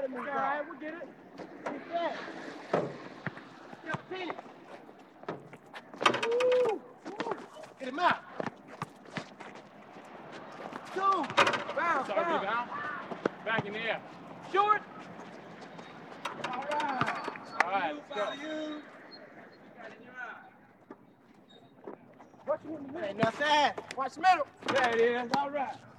All right, we'll get it. Get that. Get 10. Woo! Get him out. 2. Bounce. Back in the air. Short. All right, let's go. Watch him in the middle. Ain't nothing. Watch the middle. There it is. All right.